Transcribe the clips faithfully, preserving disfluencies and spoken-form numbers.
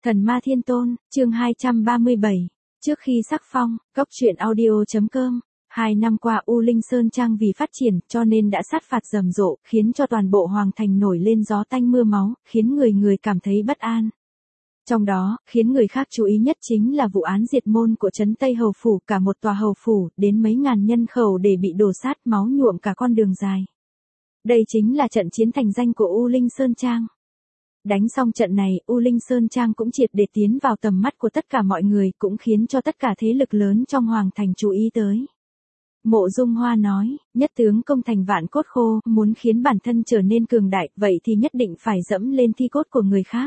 Thần Ma Thiên Tôn, chương hai trăm ba mươi bảy. Trước khi sắc phong, cốc truyện audio.com. Hai năm qua U Linh Sơn Trang vì phát triển cho nên đã sát phạt rầm rộ, khiến cho toàn bộ hoàng thành nổi lên gió tanh mưa máu, khiến người người cảm thấy bất an. Trong đó, khiến người khác chú ý nhất chính là vụ án diệt môn của trấn Tây Hầu Phủ, cả một tòa hầu phủ, đến mấy ngàn nhân khẩu để bị đổ sát, máu nhuộm cả con đường dài. Đây chính là trận chiến thành danh của U Linh Sơn Trang. Đánh xong trận này, U Linh Sơn Trang cũng triệt để tiến vào tầm mắt của tất cả mọi người, cũng khiến cho tất cả thế lực lớn trong hoàng thành chú ý tới. Mộ Dung Hoa nói, nhất tướng công thành vạn cốt khô, muốn khiến bản thân trở nên cường đại, vậy thì nhất định phải dẫm lên thi cốt của người khác.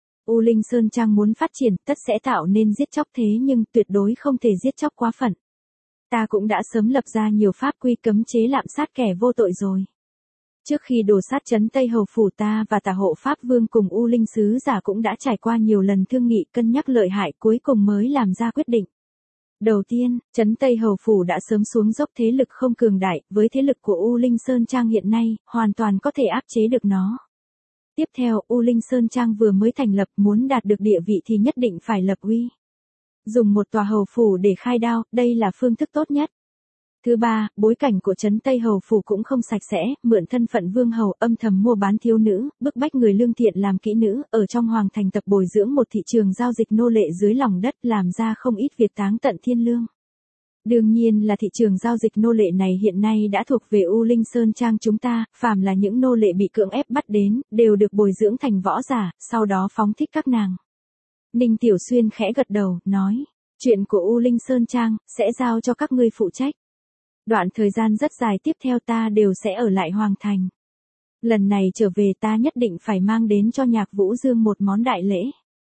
U Linh Sơn Trang muốn phát triển, tất sẽ tạo nên giết chóc, thế nhưng tuyệt đối không thể giết chóc quá phận. Ta cũng đã sớm lập ra nhiều pháp quy cấm chế lạm sát kẻ vô tội rồi. Trước khi đổ sát trấn Tây Hầu Phủ, ta và Tả Hộ Pháp Vương cùng U Linh Sứ Giả cũng đã trải qua nhiều lần thương nghị, cân nhắc lợi hại, cuối cùng mới làm ra quyết định. Đầu tiên, trấn Tây Hầu Phủ đã sớm xuống dốc, thế lực không cường đại, với thế lực của U Linh Sơn Trang hiện nay, hoàn toàn có thể áp chế được nó. Tiếp theo, U Linh Sơn Trang vừa mới thành lập, muốn đạt được địa vị thì nhất định phải lập uy. Dùng một tòa hầu phủ để khai đao, đây là phương thức tốt nhất. Thứ ba, bối cảnh của trấn Tây Hầu Phủ cũng không sạch sẽ, mượn thân phận vương hầu âm thầm mua bán thiếu nữ, bức bách người lương thiện làm kỹ nữ, ở trong hoàng thành tập bồi dưỡng một thị trường giao dịch nô lệ dưới lòng đất, làm ra không ít việc táng tận thiên lương. Đương nhiên là thị trường giao dịch nô lệ này hiện nay đã thuộc về U Linh Sơn Trang chúng ta, phàm là những nô lệ bị cưỡng ép bắt đến, đều được bồi dưỡng thành võ giả, sau đó phóng thích các nàng. Ninh Tiểu Xuyên khẽ gật đầu, nói, chuyện của U Linh Sơn Trang, sẽ giao cho các ngươi phụ trách. Đoạn thời gian rất dài tiếp theo ta đều sẽ ở lại hoàng thành. Lần này trở về ta nhất định phải mang đến cho Nhạc Vũ Dương một món đại lễ.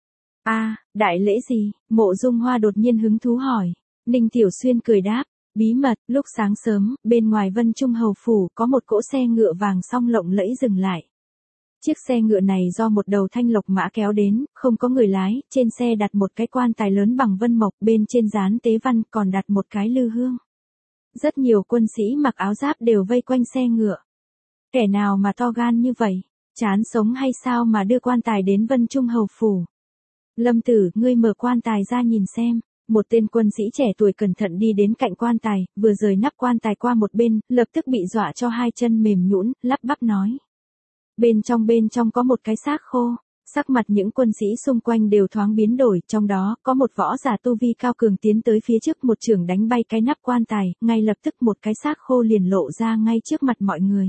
A, à, đại lễ gì? Mộ Dung Hoa đột nhiên hứng thú hỏi. Ninh Tiểu Xuyên cười đáp, bí mật. Lúc sáng sớm, bên ngoài Vân Trung Hầu Phủ có một cỗ xe ngựa vàng song lộng lẫy dừng lại. Chiếc xe ngựa này do một đầu thanh lộc mã kéo đến, không có người lái, trên xe đặt một cái quan tài lớn bằng vân mộc, bên trên dán tế văn, còn đặt một cái lư hương. Rất nhiều quân sĩ mặc áo giáp đều vây quanh xe ngựa. Kẻ nào mà to gan như vậy, chán sống hay sao mà đưa quan tài đến Vân Trung Hầu Phủ? Lâm Tử, ngươi mở quan tài ra nhìn xem. Một tên quân sĩ trẻ tuổi cẩn thận đi đến cạnh quan tài, vừa rời nắp quan tài qua một bên, lập tức bị dọa cho hai chân mềm nhũn, lắp bắp nói. Bên trong bên trong có một cái xác khô. Sắc mặt những quân sĩ xung quanh đều thoáng biến đổi, trong đó có một võ giả tu vi cao cường tiến tới phía trước, một chưởng đánh bay cái nắp quan tài, ngay lập tức một cái xác khô liền lộ ra ngay trước mặt mọi người.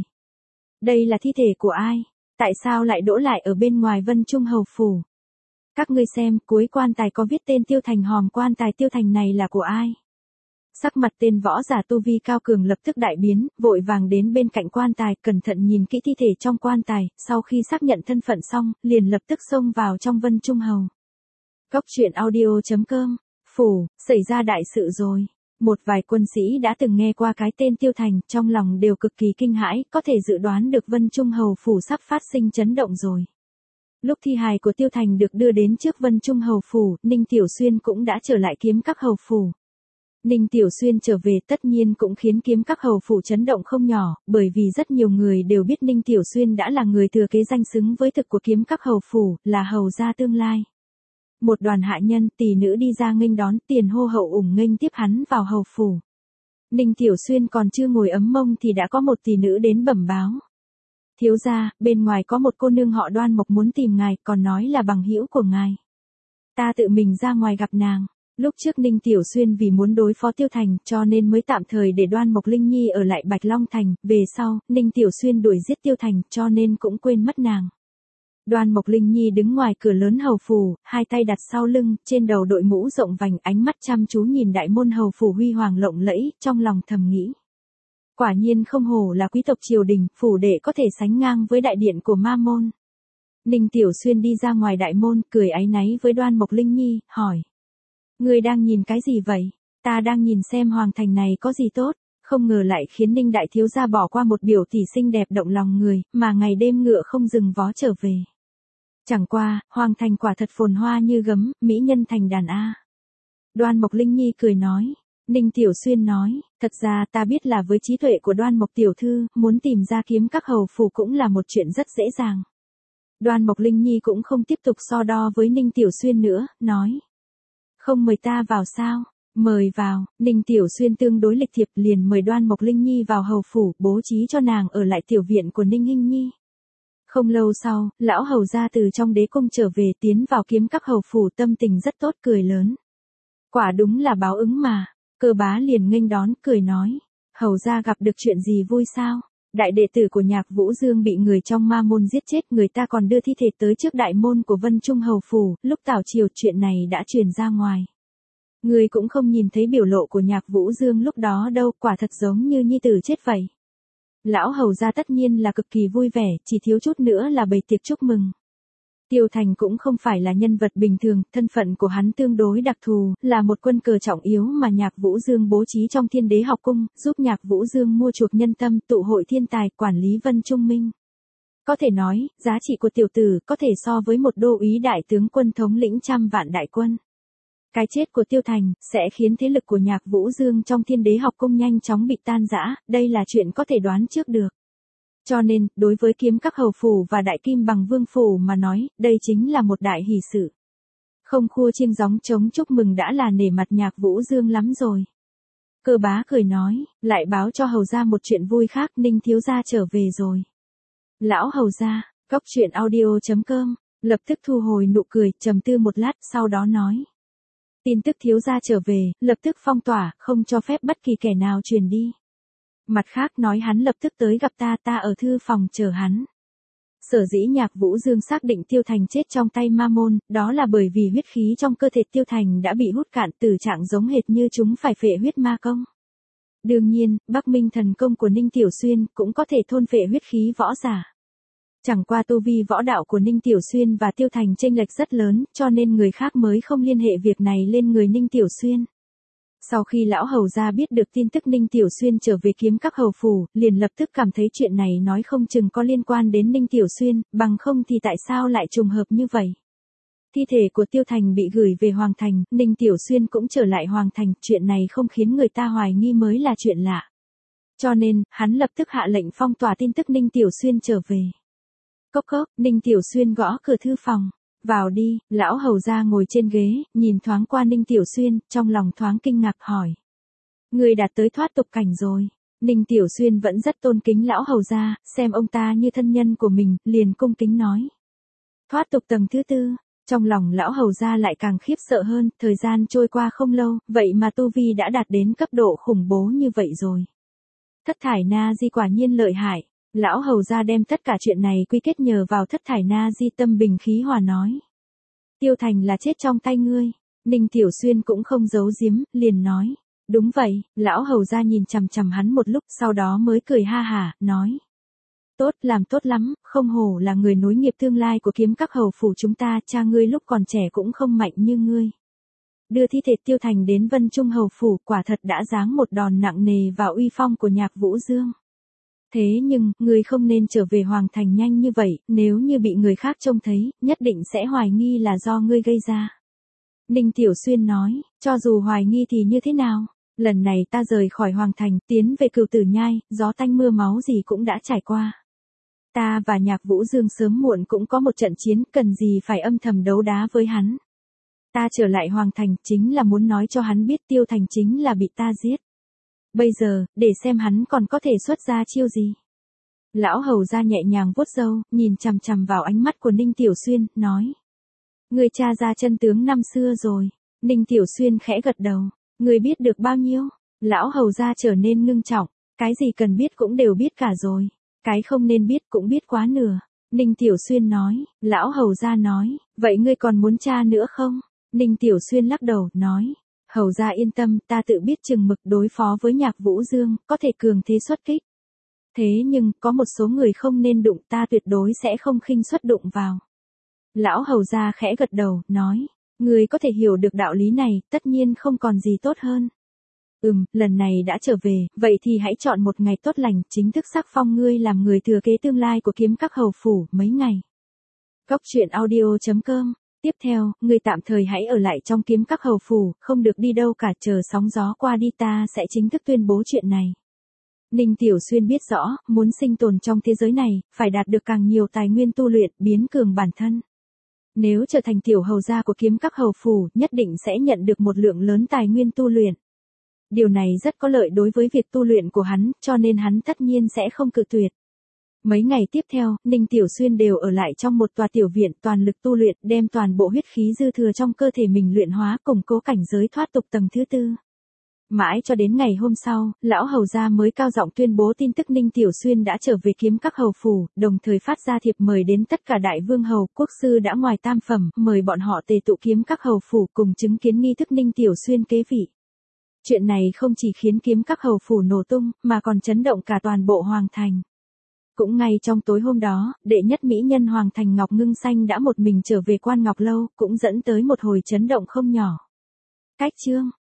Đây là thi thể của ai? Tại sao lại đỗ lại ở bên ngoài Vân Trung Hầu Phủ? Các ngươi xem, cuối quan tài có viết tên Tiêu Thành, hòm quan tài Tiêu Thành này là của ai? Sắc mặt tên võ giả tu vi cao cường lập tức đại biến, vội vàng đến bên cạnh quan tài, cẩn thận nhìn kỹ thi thể trong quan tài, sau khi xác nhận thân phận xong, liền lập tức xông vào trong Vân Trung Hầu. Cốc truyện audio.com. Phủ, xảy ra đại sự rồi. Một vài quân sĩ đã từng nghe qua cái tên Tiêu Thành, trong lòng đều cực kỳ kinh hãi, có thể dự đoán được Vân Trung Hầu Phủ sắp phát sinh chấn động rồi. Lúc thi hài của Tiêu Thành được đưa đến trước Vân Trung Hầu Phủ, Ninh Tiểu Xuyên cũng đã trở lại Kiếm Các Hầu Phủ. Ninh Tiểu Xuyên trở về tất nhiên cũng khiến Kiếm Các Hầu Phủ chấn động không nhỏ, bởi vì rất nhiều người đều biết Ninh Tiểu Xuyên đã là người thừa kế danh xứng với thực của Kiếm Các Hầu Phủ, là hầu gia tương lai. Một đoàn hạ nhân, tỷ nữ đi ra nghênh đón, tiền hô hậu ủng nghênh tiếp hắn vào hầu phủ. Ninh Tiểu Xuyên còn chưa ngồi ấm mông thì đã có một tỷ nữ đến bẩm báo. Thiếu gia, bên ngoài có một cô nương họ Đoan Mộc muốn tìm ngài, còn nói là bằng hữu của ngài. Ta tự mình ra ngoài gặp nàng. Lúc trước Ninh Tiểu Xuyên vì muốn đối phó Tiêu Thành cho nên mới tạm thời để Đoan Mộc Linh Nhi ở lại Bạch Long Thành, về sau, Ninh Tiểu Xuyên đuổi giết Tiêu Thành cho nên cũng quên mất nàng. Đoan Mộc Linh Nhi đứng ngoài cửa lớn hầu phủ, hai tay đặt sau lưng, trên đầu đội mũ rộng vành, ánh mắt chăm chú nhìn đại môn hầu phủ huy hoàng lộng lẫy, trong lòng thầm nghĩ. Quả nhiên không hổ là quý tộc triều đình, phủ đệ có thể sánh ngang với đại điện của ma môn. Ninh Tiểu Xuyên đi ra ngoài đại môn, cười áy náy với Đoan Mộc Linh Nhi, hỏi. Ngươi đang nhìn cái gì vậy? Ta đang nhìn xem hoàng thành này có gì tốt, không ngờ lại khiến Ninh đại thiếu gia bỏ qua một biểu tỷ xinh đẹp động lòng người, mà ngày đêm ngựa không dừng vó trở về. Chẳng qua, hoàng thành quả thật phồn hoa như gấm, mỹ nhân thành đàn a. Đoan Mộc Linh Nhi cười nói. Ninh Tiểu Xuyên nói, thật ra ta biết là với trí tuệ của Đoan Mộc tiểu thư, muốn tìm ra Kiếm Các Hầu Phủ cũng là một chuyện rất dễ dàng. Đoan Mộc Linh Nhi cũng không tiếp tục so đo với Ninh Tiểu Xuyên nữa, nói. Không mời ta vào sao? Mời vào, Ninh Tiểu Xuyên tương đối lịch thiệp liền mời Đoan Mộc Linh Nhi vào hầu phủ, bố trí cho nàng ở lại tiểu viện của Ninh Hinh Nhi. Không lâu sau, lão hầu gia từ trong đế cung trở về tiến vào Kiếm Các hầu phủ, tâm tình rất tốt, cười lớn. Quả đúng là báo ứng mà. Cơ bá liền nghênh đón, cười nói. Hầu gia gặp được chuyện gì vui sao? Đại đệ tử của Nhạc Vũ Dương bị người trong ma môn giết chết, người ta còn đưa thi thể tới trước đại môn của Vân Trung hầu phủ, lúc tảo triều chuyện này đã truyền ra ngoài. Người cũng không nhìn thấy biểu lộ của Nhạc Vũ Dương lúc đó đâu, quả thật giống như nhi tử chết vậy. Lão hầu gia tất nhiên là cực kỳ vui vẻ, chỉ thiếu chút nữa là bày tiệc chúc mừng. Tiêu Thành cũng không phải là nhân vật bình thường, thân phận của hắn tương đối đặc thù, là một quân cờ trọng yếu mà Nhạc Vũ Dương bố trí trong Thiên Đế học cung, giúp Nhạc Vũ Dương mua chuộc nhân tâm, tụ hội thiên tài, quản lý Vân Trung Minh. Có thể nói, giá trị của tiểu tử có thể so với một đô úy đại tướng quân thống lĩnh trăm vạn đại quân. Cái chết của Tiêu Thành sẽ khiến thế lực của Nhạc Vũ Dương trong Thiên Đế học cung nhanh chóng bị tan rã, đây là chuyện có thể đoán trước được. Cho nên, đối với Kiếm Các hầu phủ và Đại Kim Bằng Vương phủ mà nói, đây chính là một đại hỷ sự. Không khua chiêng gióng trống chúc mừng đã là nể mặt Nhạc Vũ Dương lắm rồi. Cơ bá cười nói, lại báo cho hầu gia một chuyện vui khác, Ninh thiếu gia trở về rồi. Lão hầu gia, cốc truyện audio chấm com, lập tức thu hồi nụ cười, trầm tư một lát, sau đó nói. Tin tức thiếu gia trở về, lập tức phong tỏa, không cho phép bất kỳ kẻ nào truyền đi. Mặt khác nói hắn lập tức tới gặp ta, ta ở thư phòng chờ hắn. Sở dĩ Nhạc Vũ Dương xác định Tiêu Thành chết trong tay ma môn, đó là bởi vì huyết khí trong cơ thể Tiêu Thành đã bị hút cạn, tử trạng giống hệt như chúng phải phệ huyết ma công. Đương nhiên, Bắc Minh thần công của Ninh Tiểu Xuyên cũng có thể thôn phệ huyết khí võ giả. Chẳng qua tu vi võ đạo của Ninh Tiểu Xuyên và Tiêu Thành chênh lệch rất lớn, cho nên người khác mới không liên hệ việc này lên người Ninh Tiểu Xuyên. Sau khi lão hầu gia biết được tin tức Ninh Tiểu Xuyên trở về Kiếm Các hầu phủ, liền lập tức cảm thấy chuyện này nói không chừng có liên quan đến Ninh Tiểu Xuyên, bằng không thì tại sao lại trùng hợp như vậy. Thi thể của Tiêu Thành bị gửi về Hoàng Thành, Ninh Tiểu Xuyên cũng trở lại Hoàng Thành, chuyện này không khiến người ta hoài nghi mới là chuyện lạ. Cho nên, hắn lập tức hạ lệnh phong tỏa tin tức Ninh Tiểu Xuyên trở về. Cốc cốc, Ninh Tiểu Xuyên gõ cửa thư phòng. Vào đi, lão hầu gia ngồi trên ghế, nhìn thoáng qua Ninh Tiểu Xuyên, trong lòng thoáng kinh ngạc hỏi. Người đạt tới thoát tục cảnh rồi. Ninh Tiểu Xuyên vẫn rất tôn kính lão hầu gia, xem ông ta như thân nhân của mình, liền cung kính nói. Thoát tục tầng thứ tư, trong lòng lão hầu gia lại càng khiếp sợ hơn, thời gian trôi qua không lâu, vậy mà tu vi đã đạt đến cấp độ khủng bố như vậy rồi. Thất thải na di quả nhiên lợi hại. Lão hầu gia đem tất cả chuyện này quy kết nhờ vào thất thải na di, tâm bình khí hòa nói. Tiêu Thành là chết trong tay ngươi. Ninh Tiểu Xuyên cũng không giấu giếm, liền nói. Đúng vậy, lão hầu gia nhìn chằm chằm hắn một lúc, sau đó mới cười ha hả, nói. Tốt, làm tốt lắm, không hổ là người nối nghiệp tương lai của Kiếm Các hầu phủ chúng ta, cha ngươi lúc còn trẻ cũng không mạnh như ngươi. Đưa thi thể Tiêu Thành đến Vân Trung hầu phủ, quả thật đã giáng một đòn nặng nề vào uy phong của Nhạc Vũ Dương. Thế nhưng, ngươi không nên trở về Hoàng Thành nhanh như vậy, nếu như bị người khác trông thấy, nhất định sẽ hoài nghi là do ngươi gây ra. Ninh Tiểu Xuyên nói, cho dù hoài nghi thì như thế nào? Lần này ta rời khỏi Hoàng Thành, tiến về Cửu Tử Nhai, gió tanh mưa máu gì cũng đã trải qua. Ta và Nhạc Vũ Dương sớm muộn cũng có một trận chiến, cần gì phải âm thầm đấu đá với hắn. Ta trở lại Hoàng Thành chính là muốn nói cho hắn biết Tiêu Thành chính là bị ta giết. Bây giờ, để xem hắn còn có thể xuất ra chiêu gì. Lão hầu gia nhẹ nhàng vuốt râu, nhìn chằm chằm vào ánh mắt của Ninh Tiểu Xuyên, nói. Người cha ra chân tướng năm xưa rồi. Ninh Tiểu Xuyên khẽ gật đầu. Người biết được bao nhiêu? Lão hầu gia trở nên ngưng trọng. Cái gì cần biết cũng đều biết cả rồi. Cái không nên biết cũng biết quá nửa. Ninh Tiểu Xuyên nói. Lão hầu gia nói. Vậy ngươi còn muốn tra nữa không? Ninh Tiểu Xuyên lắc đầu, nói. Hầu gia yên tâm, ta tự biết chừng mực đối phó với Nhạc Vũ Dương, có thể cường thế xuất kích. Thế nhưng, có một số người không nên đụng, ta tuyệt đối sẽ không khinh suất đụng vào. Lão hầu gia khẽ gật đầu, nói, người có thể hiểu được đạo lý này, tất nhiên không còn gì tốt hơn. Ừm, lần này đã trở về, vậy thì hãy chọn một ngày tốt lành, chính thức sắc phong ngươi làm người thừa kế tương lai của Kiếm Các hầu phủ, mấy ngày. Cốc truyện audio chấm com. Tiếp theo, ngươi tạm thời hãy ở lại trong Kiếm Các hầu phủ, không được đi đâu cả, chờ sóng gió qua đi ta sẽ chính thức tuyên bố chuyện này. Ninh Tiểu Xuyên biết rõ, muốn sinh tồn trong thế giới này, phải đạt được càng nhiều tài nguyên tu luyện, biến cường bản thân. Nếu trở thành tiểu hầu gia của kiếm các hầu phủ, nhất định sẽ nhận được một lượng lớn tài nguyên tu luyện. Điều này rất có lợi đối với việc tu luyện của hắn, cho nên hắn tất nhiên sẽ không cự tuyệt. Mấy ngày tiếp theo, Ninh Tiểu Xuyên đều ở lại trong một tòa tiểu viện toàn lực tu luyện, đem toàn bộ huyết khí dư thừa trong cơ thể mình luyện hóa, củng cố cảnh giới thoát tục tầng thứ tư. Mãi cho đến ngày hôm sau, lão hầu gia mới cao giọng tuyên bố tin tức Ninh Tiểu Xuyên đã trở về kiếm các hầu phủ, đồng thời phát ra thiệp mời đến tất cả đại vương hầu, quốc sư đã ngoài tam phẩm, mời bọn họ tề tụ kiếm các hầu phủ cùng chứng kiến nghi thức Ninh Tiểu Xuyên kế vị. Chuyện này không chỉ khiến kiếm các hầu phủ nổ tung, mà còn chấn động cả toàn bộ hoàng thành. Cũng ngay trong tối hôm đó, đệ nhất mỹ nhân hoàng thành Ngọc Ngưng Xanh đã một mình trở về Quan Ngọc Lâu, cũng dẫn tới một hồi chấn động không nhỏ. Cách chương